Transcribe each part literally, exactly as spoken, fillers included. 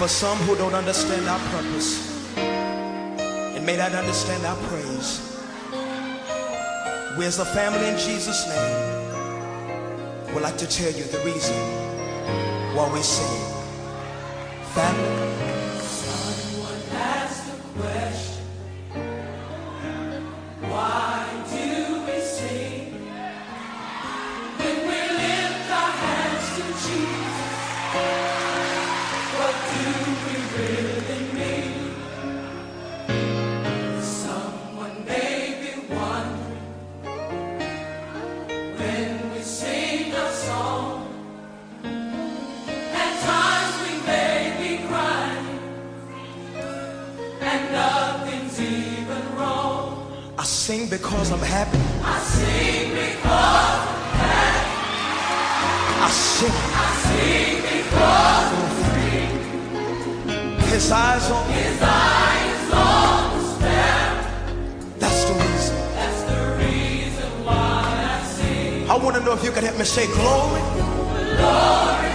For some who don't understand our purpose and may not understand our praise, we as a family in Jesus' name would like to tell you the reason why we sing. Family. Someone asked a question. Why do we sing when we lift our hands to Jesus? What do we really mean? Someone may be wondering when we sing a song. At times we may be crying and nothing's even wrong. I sing because I'm happy. I sing because I'm happy. I sing. I sing because I'm free. His eyes on me. His eyes on the sparrow. That's the reason. That's the reason why I sing. I want to know if you could help me say glory. Glory,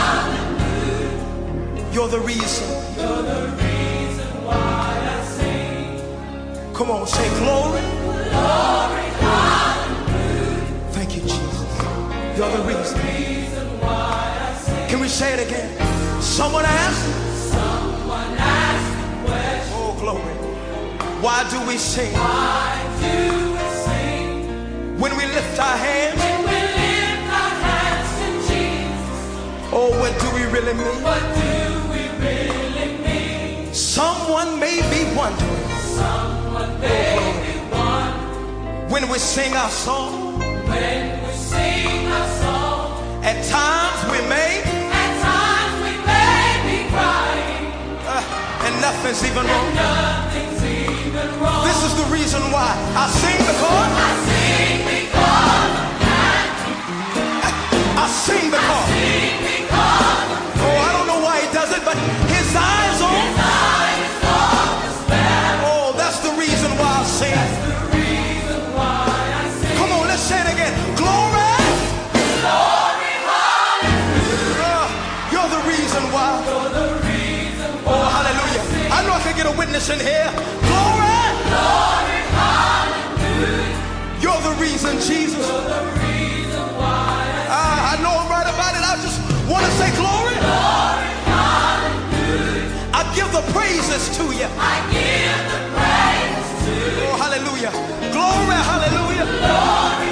hallelujah. You're the reason. You're the reason why I sing. Come on, say glory. Glory, hallelujah. Thank you, Jesus. You're the reason. Reason why I sing. Can we say it again? Someone asked. Someone asked the question. Oh, glory. Why do we sing? Why do we sing When we lift our hands. when we lift our hands to Jesus? Oh, what do we really mean? What do we really mean? Someone may be wondering Someone may be wondering when we sing our song. when we sing a song. At times we may, At times we may be crying uh, and nothing's even wrong. and nothing's even wrong. This is the reason why I sing because I sing because I'm happy. I sing because. Sing because I'm Oh, I don't know why he does it, but his eyes on. His eyes on the sparrow. Oh, that's the reason why I sing. The reason why I sing. Come on, let's say it again. Glory. Glory, hallelujah. Uh, you're the reason why. You're the reason why. Oh, hallelujah. I know I can get a witness in here. Glory. Glory, hallelujah. You're the reason, Jesus. You're the reason why I Ah, I know I'm right about it. I just want to say glory. Glory, hallelujah. I give the praises to you. I give the praise to you. Oh, hallelujah. Glory, hallelujah. Glory,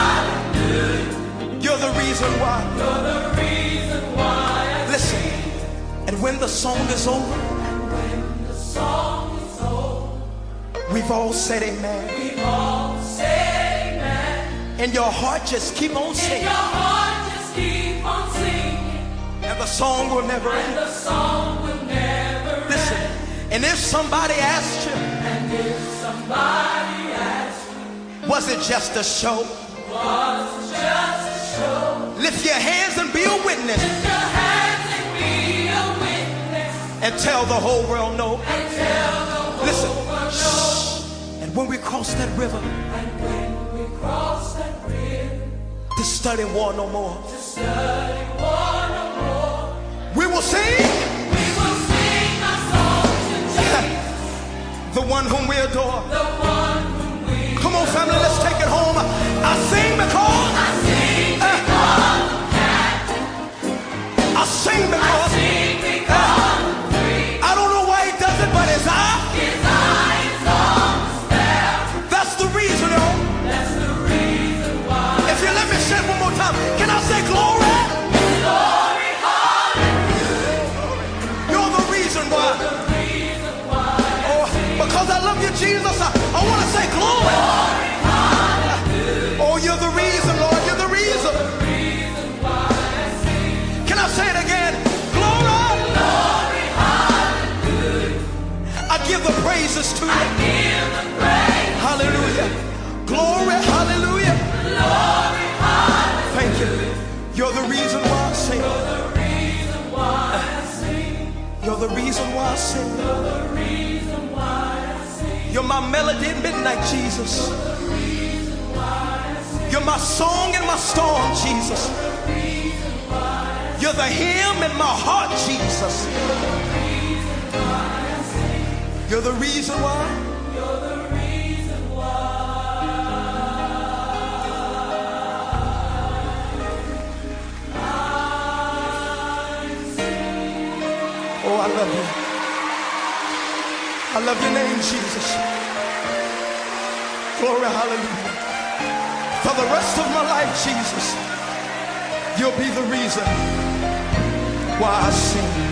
hallelujah. You're the reason why. You're the reason why I Listen, and when the song is over, when the song is over, we've all said amen. we've all said amen. And your heart just keep on And singing. your heart just keep on singing. And the song will never And end. the song will never Listen, end. and if somebody asked you, And if somebody asks you, was it just a show? was it just a show? Lift your hands and be a witness. Lift your hands and be a witness. And tell the whole world no. And tell the whole Listen, world no. and when we cross that river, And when we cross that river, to study war no more, to study war no more, we will sing we will sing a song to Jesus, the one whom we adore. the one whom we Come on, family, let's take it home. I sing because I sing because I'm happy. I sing I because sing because I'm free. I don't know why he does it, but his eye, His eyes on the sparrow. that's the reason, y'all. That's the reason why. If you let me say it one more time, can I say glory? Glory, hallelujah. You're the reason why. The reason why. Oh, because I love you, Jesus, I, I want to say glory. Glory, hallelujah. Oh, you're the reason, Lord. You're the reason. The reason why I sing. Can I say it again? Glory. Glory, hallelujah. I give the praises to I you. give the praise. Hallelujah. Glory. Hallelujah. Glory, hallelujah. Thank you. You're the reason why I sing. You're the reason why I sing. You're the reason why I sing. You're the reason why I sing. You're my melody at midnight, Jesus. You're the reason why I sing. You're my song in my storm, Jesus. You're the reason why I You're the hymn in my heart, Jesus. You're the reason why. You're the reason Oh, I love you. I love your name, Jesus. Glory, hallelujah. For the rest of my life, Jesus, you'll be the reason why I sing.